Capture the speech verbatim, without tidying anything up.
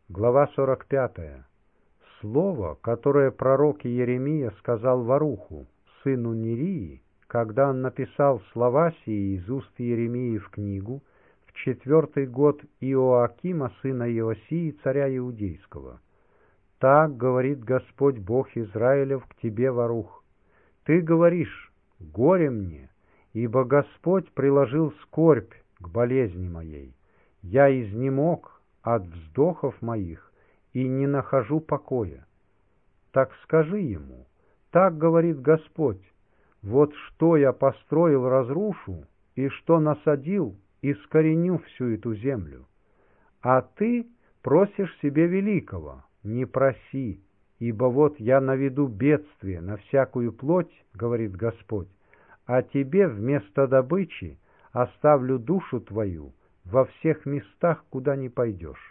Глава сорок пятая. Слово, которое пророк Иеремия сказал Варуху, сыну Нерии, когда он написал слова сии из уст Иеремии в книгу в четвертый год Иоакима, сына Иосии, царя Иудейского. «Так говорит Господь Бог Израилев к тебе, Варух. Ты говоришь: горе мне, ибо Господь приложил скорбь к болезни моей. Я изнемог от вздохов моих и не нахожу покоя. Так скажи ему: так говорит Господь: вот что я построил, разрушу, и что насадил, искореню всю эту землю. А ты просишь себе великого, не проси, ибо вот я наведу бедствие на всякую плоть, говорит Господь, а тебе вместо добычи оставлю душу твою во всех местах, куда не пойдешь».